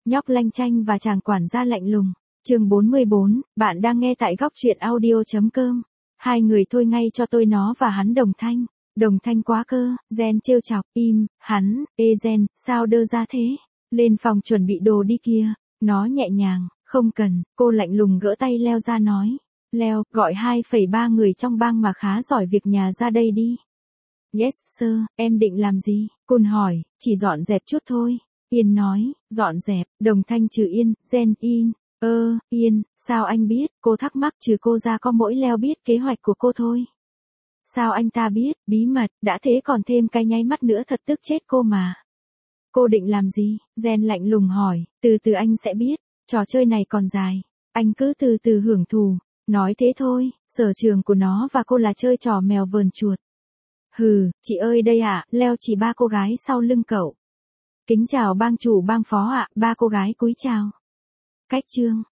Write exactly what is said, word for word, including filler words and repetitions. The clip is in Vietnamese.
nhóc lanh chanh và chàng quản gia lạnh lùng. Chương bốn mươi bốn, bạn đang nghe tại góc truyện audio chấm com. Hai người thôi ngay cho tôi nó và hắn đồng thanh. Đồng thanh quá cơ, Gen trêu chọc, im, hắn, ê Gen, sao đơ ra thế? Lên phòng chuẩn bị đồ đi kia. Nó nhẹ nhàng, không cần, cô lạnh lùng gỡ tay Leo ra nói. Leo, gọi hai phẩy ba người trong bang mà khá giỏi việc nhà ra đây đi. Yes sir, em định làm gì? Côn hỏi, chỉ dọn dẹp chút thôi. Yên nói, dọn dẹp, đồng thanh trừ Yên, Gen in. Ơ, Yên, sao anh biết? Cô thắc mắc. Trừ cô ra có mỗi Leo biết kế hoạch của cô thôi. Sao anh ta biết? Bí mật, đã thế còn thêm cái nháy mắt nữa thật tức chết cô mà. Cô định làm gì? Gen lạnh lùng hỏi, từ từ anh sẽ biết, trò chơi này còn dài. Anh cứ từ từ hưởng thụ. Nói thế thôi, sở trường của nó và cô là chơi trò mèo vờn chuột. Hừ, chị ơi đây ạ, Leo chỉ ba cô gái sau lưng cậu. Kính chào bang chủ bang phó ạ, ba cô gái cúi chào. Cách chương,